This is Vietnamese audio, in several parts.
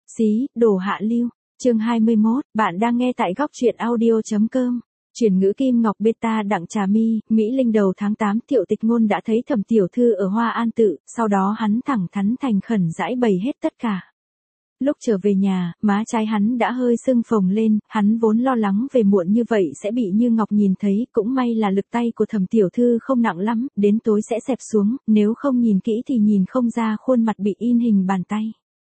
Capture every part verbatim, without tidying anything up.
Xí, đồ hạ lưu. Chương hai mươi mốt, bạn đang nghe tại góc truyện audio.com. Chuyển ngữ Kim Ngọc Beta Đặng Trà My, Mỹ Linh đầu tháng tám Thiệu Tịch Ngôn đã thấy Thẩm tiểu thư ở Hoa An Tự, sau đó hắn thẳng thắn thành khẩn giải bày hết tất cả. Lúc trở về nhà, má trái hắn đã hơi sưng phồng lên, hắn vốn lo lắng về muộn như vậy sẽ bị Như Ngọc nhìn thấy, cũng may là lực tay của Thẩm tiểu thư không nặng lắm, đến tối sẽ xẹp xuống, nếu không nhìn kỹ thì nhìn không ra khuôn mặt bị in hình bàn tay.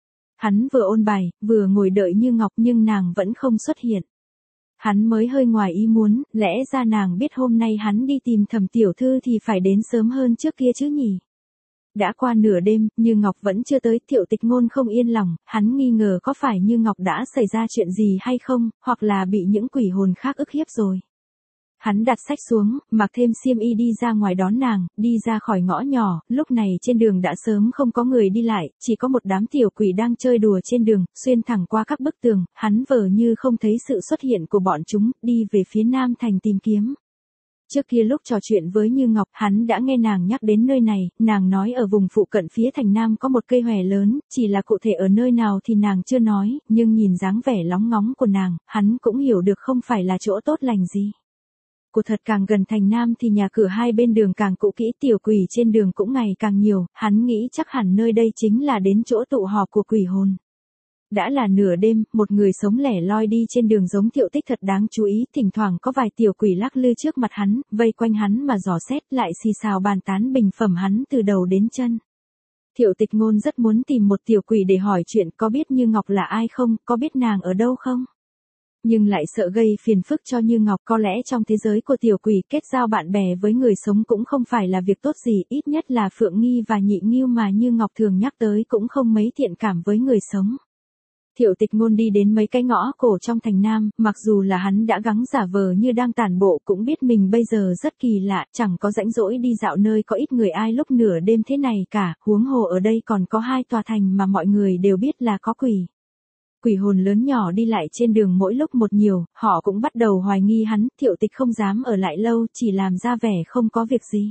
Hắn vừa ôn bài, vừa ngồi đợi Như Ngọc nhưng nàng vẫn không xuất hiện. Hắn mới hơi ngoài ý muốn, lẽ ra nàng biết hôm nay hắn đi tìm Thẩm tiểu thư thì phải đến sớm hơn trước kia chứ nhỉ. Đã qua nửa đêm, Như Ngọc vẫn chưa tới, Thiệu Tịch Ngôn không yên lòng, hắn nghi ngờ có phải Như Ngọc đã xảy ra chuyện gì hay không, hoặc là bị những quỷ hồn khác ức hiếp rồi. Hắn đặt sách xuống, mặc thêm xiêm y đi ra ngoài đón nàng, đi ra khỏi ngõ nhỏ, lúc này trên đường đã sớm không có người đi lại, chỉ có một đám tiểu quỷ đang chơi đùa trên đường, xuyên thẳng qua các bức tường, hắn vờ như không thấy sự xuất hiện của bọn chúng, đi về phía Nam Thành tìm kiếm. Trước kia lúc trò chuyện với Như Ngọc, hắn đã nghe nàng nhắc đến nơi này, nàng nói ở vùng phụ cận phía thành Nam có một cây hòe lớn, chỉ là cụ thể ở nơi nào thì nàng chưa nói, nhưng nhìn dáng vẻ lóng ngóng của nàng, hắn cũng hiểu được không phải là chỗ tốt lành gì. Của thật càng gần thành Nam thì nhà cửa hai bên đường càng cũ kỹ, tiểu quỷ trên đường cũng ngày càng nhiều, hắn nghĩ chắc hẳn nơi đây chính là đến chỗ tụ họp của quỷ hồn. Đã là nửa đêm, một người sống lẻ loi đi trên đường giống Thiệu Tích thật đáng chú ý, thỉnh thoảng có vài tiểu quỷ lắc lư trước mặt hắn, vây quanh hắn mà dò xét, lại xì xào bàn tán bình phẩm hắn từ đầu đến chân. Thiệu Tịch Ngôn rất muốn tìm một tiểu quỷ để hỏi chuyện, có biết Như Ngọc là ai không, có biết nàng ở đâu không? Nhưng lại sợ gây phiền phức cho Như Ngọc, có lẽ trong thế giới của tiểu quỷ kết giao bạn bè với người sống cũng không phải là việc tốt gì, ít nhất là Phượng Nghi và Nhị Ngưu mà Như Ngọc thường nhắc tới cũng không mấy thiện cảm với người sống. Thiệu Tịch Ngôn đi đến mấy cái ngõ cổ trong thành Nam, mặc dù là hắn đã gắng giả vờ như đang tản bộ cũng biết mình bây giờ rất kỳ lạ, chẳng có rãnh rỗi đi dạo nơi có ít người ai lúc nửa đêm thế này cả, huống hồ ở đây còn có hai tòa thành mà mọi người đều biết là có quỷ. Quỷ hồn lớn nhỏ đi lại trên đường mỗi lúc một nhiều, họ cũng bắt đầu hoài nghi hắn, Thiệu Tịch không dám ở lại lâu, chỉ làm ra vẻ không có việc gì.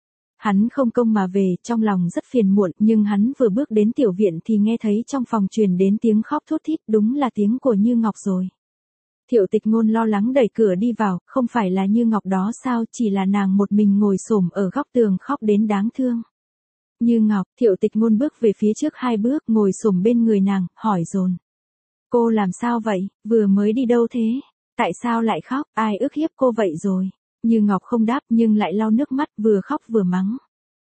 Hắn không công mà về, trong lòng rất phiền muộn, nhưng hắn vừa bước đến tiểu viện thì nghe thấy trong phòng truyền đến tiếng khóc thút thít, đúng là tiếng của Như Ngọc rồi. Thiệu Tịch Ngôn lo lắng đẩy cửa đi vào, không phải là Như Ngọc đó sao, chỉ là nàng một mình ngồi xổm ở góc tường khóc đến đáng thương. Như Ngọc, Thiệu Tịch Ngôn bước về phía trước hai bước, ngồi xổm bên người nàng, hỏi dồn. Cô làm sao vậy, vừa mới đi đâu thế? Tại sao lại khóc, ai ức hiếp cô vậy rồi? Như Ngọc không đáp nhưng lại lau nước mắt, vừa khóc vừa mắng.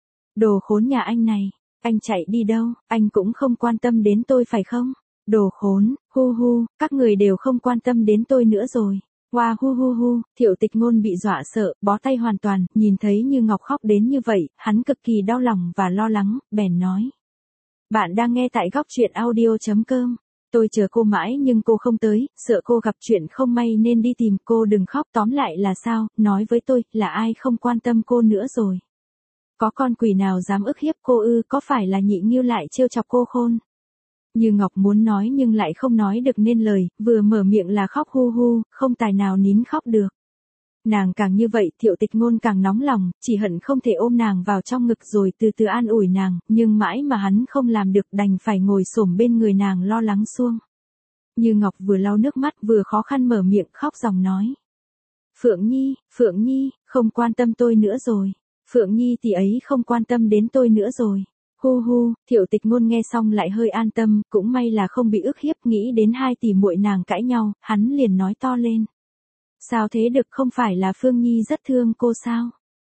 Đồ khốn nhà anh này, anh chạy đi đâu, anh cũng không quan tâm đến tôi phải không? Đồ khốn, hu hu, các người đều không quan tâm đến tôi nữa rồi. Wow hu hu hu, Thiệu Tịch Ngôn bị dọa sợ, bó tay hoàn toàn, nhìn thấy Như Ngọc khóc đến như vậy, hắn cực kỳ đau lòng và lo lắng, bèn nói. Bạn đang nghe tại góc truyện audio.com. Tôi chờ cô mãi nhưng cô không tới, sợ cô gặp chuyện không may nên đi tìm cô, đừng khóc, tóm lại là sao, nói với tôi, là ai không quan tâm cô nữa rồi. Có con quỷ nào dám ức hiếp cô ư, có phải là Nhị Ngưu lại trêu chọc cô khôn? Như Ngọc muốn nói nhưng lại không nói được nên lời, vừa mở miệng là khóc hu hu, không tài nào nín khóc được. Nàng càng như vậy, Thiệu Tịch Ngôn càng nóng lòng, chỉ hận không thể ôm nàng vào trong ngực rồi từ từ an ủi nàng, nhưng mãi mà hắn không làm được, đành phải ngồi xổm bên người nàng lo lắng suông. Như Ngọc vừa lau nước mắt vừa khó khăn mở miệng khóc ròng nói. Phượng Nhi, Phượng Nhi, không quan tâm tôi nữa rồi. Phượng Nhi tỷ ấy không quan tâm đến tôi nữa rồi. Hu hu, Thiệu Tịch Ngôn nghe xong lại hơi an tâm, cũng may là không bị ức hiếp, nghĩ đến hai tỷ muội nàng cãi nhau, hắn liền nói to lên. Sao thế được, không phải là Phương Nhi rất thương cô sao?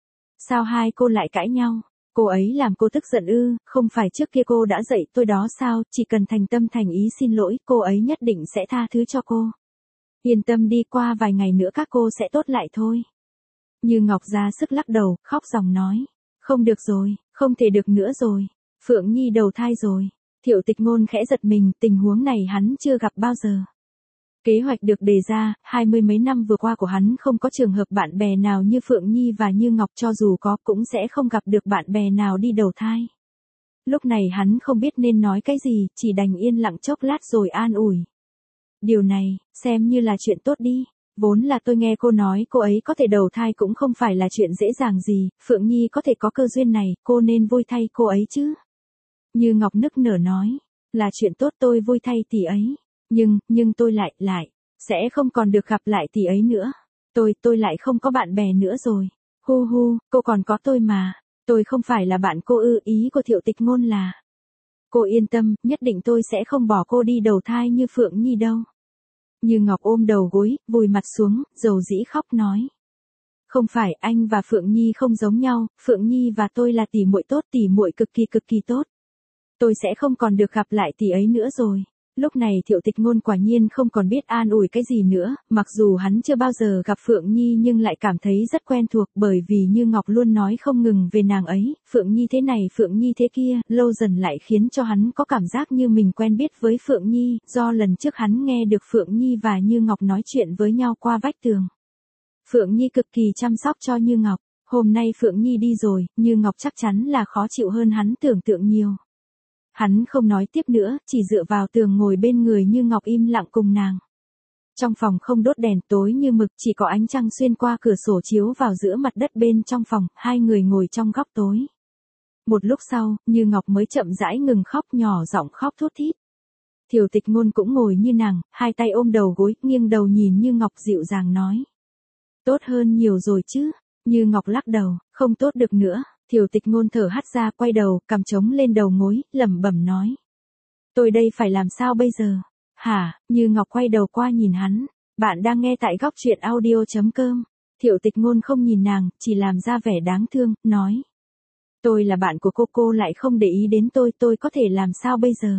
Sao hai cô lại cãi nhau? Cô ấy làm cô tức giận ư, không phải trước kia cô đã dạy tôi đó sao, chỉ cần thành tâm thành ý xin lỗi, cô ấy nhất định sẽ tha thứ cho cô. Yên tâm đi, qua vài ngày nữa các cô sẽ tốt lại thôi. Như Ngọc ra sức lắc đầu, khóc ròng nói. Không được rồi, không thể được nữa rồi. Phượng Nhi đầu thai rồi. Thiệu Tịch Ngôn khẽ giật mình, tình huống này hắn chưa gặp bao giờ. Kế hoạch được đề ra, hai mươi mấy năm vừa qua của hắn không có trường hợp bạn bè nào như Phượng Nhi và Như Ngọc, cho dù có cũng sẽ không gặp được bạn bè nào đi đầu thai. Lúc này hắn không biết nên nói cái gì, chỉ đành yên lặng chốc lát rồi an ủi. Điều này, xem như là chuyện tốt đi. Vốn là tôi nghe cô nói cô ấy có thể đầu thai cũng không phải là chuyện dễ dàng gì, Phượng Nhi có thể có cơ duyên này, cô nên vui thay cô ấy chứ. Như Ngọc nức nở nói. Là chuyện tốt, tôi vui thay tỷ ấy. Nhưng, nhưng tôi lại, lại, sẽ không còn được gặp lại tỷ ấy nữa. Tôi, tôi lại không có bạn bè nữa rồi. Hu hu, cô còn có tôi mà. Tôi không phải là bạn cô ư, ý của Thiệu Tịch Ngôn là. Cô yên tâm, nhất định tôi sẽ không bỏ cô đi đầu thai như Phượng Nhi đâu. Như Ngọc ôm đầu gối, vùi mặt xuống, dầu dĩ khóc nói. Không phải, anh và Phượng Nhi không giống nhau, Phượng Nhi và tôi là tỷ muội tốt, tỷ muội cực kỳ cực kỳ tốt. Tôi sẽ không còn được gặp lại tỷ ấy nữa rồi. Lúc này Thiệu Tịch Ngôn quả nhiên không còn biết an ủi cái gì nữa, mặc dù hắn chưa bao giờ gặp Phượng Nhi nhưng lại cảm thấy rất quen thuộc bởi vì Như Ngọc luôn nói không ngừng về nàng ấy, Phượng Nhi thế này Phượng Nhi thế kia, lâu dần lại khiến cho hắn có cảm giác như mình quen biết với Phượng Nhi, do lần trước hắn nghe được Phượng Nhi và Như Ngọc nói chuyện với nhau qua vách tường. Phượng Nhi cực kỳ chăm sóc cho Như Ngọc, hôm nay Phượng Nhi đi rồi, Như Ngọc chắc chắn là khó chịu hơn hắn tưởng tượng nhiều. Hắn không nói tiếp nữa, chỉ dựa vào tường ngồi bên người Như Ngọc im lặng cùng nàng. Trong phòng không đốt đèn, tối như mực, chỉ có ánh trăng xuyên qua cửa sổ chiếu vào giữa mặt đất bên trong phòng, hai người ngồi trong góc tối. Một lúc sau, Như Ngọc mới chậm rãi ngừng khóc, nhỏ giọng khóc thút thít. Thiệu Tịch Ngôn cũng ngồi như nàng, hai tay ôm đầu gối, nghiêng đầu nhìn Như Ngọc dịu dàng nói. Tốt hơn nhiều rồi chứ? Như Ngọc lắc đầu, không tốt được nữa. Thiệu Tịch Ngôn thở hắt ra, quay đầu, cằm trống lên đầu gối, lẩm bẩm nói. Tôi đây phải làm sao bây giờ? Hả? Như Ngọc quay đầu qua nhìn hắn. Bạn đang nghe tại góc truyện audio chấm com. Thiệu Tịch Ngôn không nhìn nàng, chỉ làm ra vẻ đáng thương, nói. Tôi là bạn của cô, cô lại không để ý đến tôi, tôi có thể làm sao bây giờ?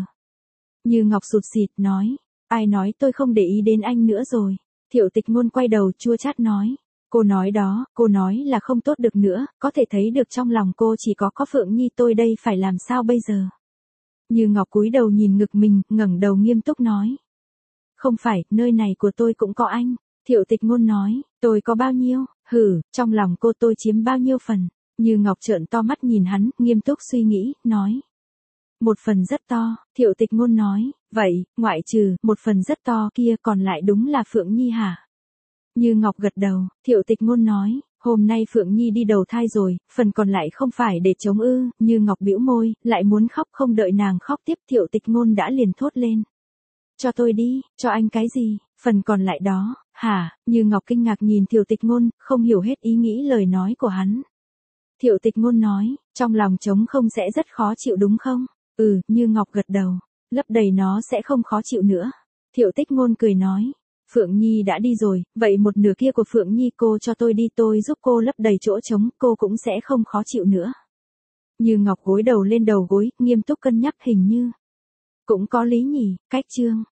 Như Ngọc sụt sịt, nói. Ai nói tôi không để ý đến anh nữa rồi? Thiệu Tịch Ngôn quay đầu chua chát nói. Cô nói đó, cô nói là không tốt được nữa, có thể thấy được trong lòng cô chỉ có có Phượng Nhi, tôi đây phải làm sao bây giờ? Như Ngọc cúi đầu nhìn ngực mình, ngẩng đầu nghiêm túc nói. Không phải, nơi này của tôi cũng có anh. Thiệu Tịch Ngôn nói, tôi có bao nhiêu? Hử, trong lòng cô tôi chiếm bao nhiêu phần? Như Ngọc trợn to mắt nhìn hắn, nghiêm túc suy nghĩ, nói. Một phần rất to, Thiệu Tịch Ngôn nói, vậy, ngoại trừ, một phần rất to kia còn lại đúng là Phượng Nhi hả? Như Ngọc gật đầu, Thiệu Tịch Ngôn nói, hôm nay Phượng Nhi đi đầu thai rồi, phần còn lại không phải để chống ư, Như Ngọc bĩu môi, lại muốn khóc, không đợi nàng khóc tiếp Thiệu Tịch Ngôn đã liền thốt lên. Cho tôi đi, cho anh cái gì, phần còn lại đó, hả? Như Ngọc kinh ngạc nhìn Thiệu Tịch Ngôn, không hiểu hết ý nghĩ lời nói của hắn. Thiệu Tịch Ngôn nói, trong lòng trống không sẽ rất khó chịu đúng không? Ừ, Như Ngọc gật đầu, lấp đầy nó sẽ không khó chịu nữa. Thiệu Tịch Ngôn cười nói. Phượng Nhi đã đi rồi, vậy một nửa kia của Phượng Nhi cô cho tôi đi, tôi giúp cô lấp đầy chỗ trống, cô cũng sẽ không khó chịu nữa. Như Ngọc gối đầu lên đầu gối, nghiêm túc cân nhắc, hình như cũng có lý nhỉ, cách chương.